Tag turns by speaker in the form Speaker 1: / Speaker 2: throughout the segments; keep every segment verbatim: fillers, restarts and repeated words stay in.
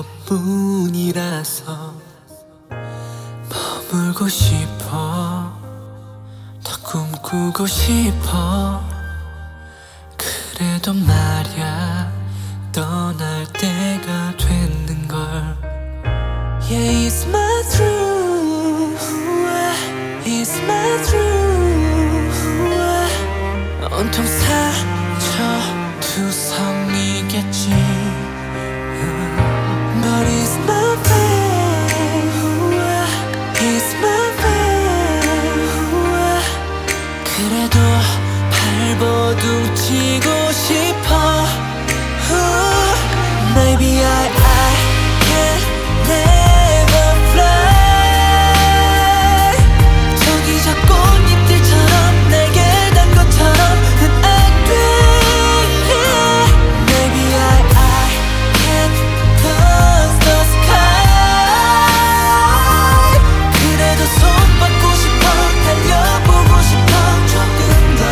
Speaker 1: 뿐이라서 머물고 싶어, 더 꿈꾸고 싶어. 그래도 말야 떠날 때가 됐는걸. Yeah, it's my truth, it's my truth. 온통 상처투성이겠지. But it's my fate, it's my fate. 그래도 발버둥 치고 싶어. Maybe I, I can never fly. 저기 저 꽃잎들처럼 날개 단 것처럼은 안 돼. Maybe I, I can touch the sky. 그래도 손 뻗고 싶어, 달려보고 싶어 조금 더.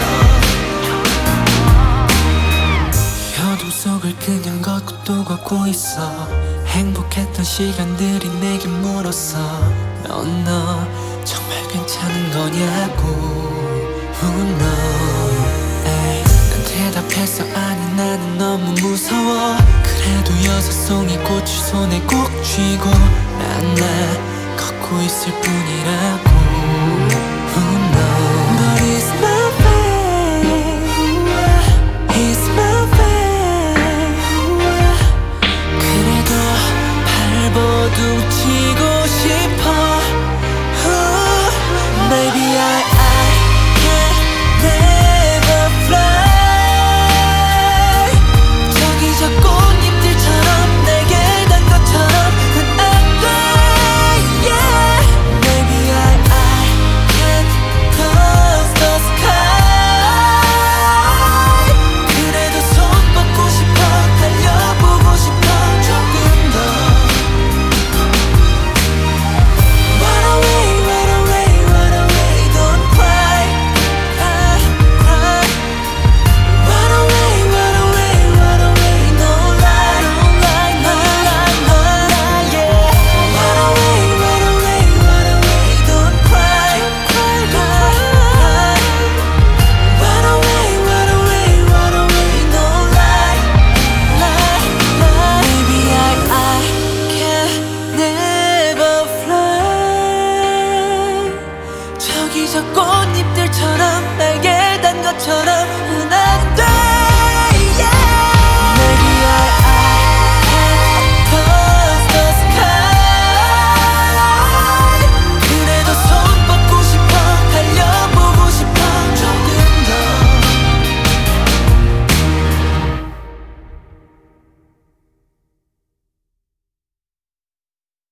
Speaker 1: 어둠 속을 그냥 걷고 또 걷고 있어. 행복했던 시간들이 내게 물었어. 너, 너 정말 괜찮은 거냐고. Oh no. 에이, 난 대답했어. 아니 나는 너무 무서워. 그래도 여섯 송이 꽃을 손에 꼭 쥐고 난 나 걷고 있을 뿐이라고. Oh no. But it's my fate, it's my fate. 그래도 발버둥 치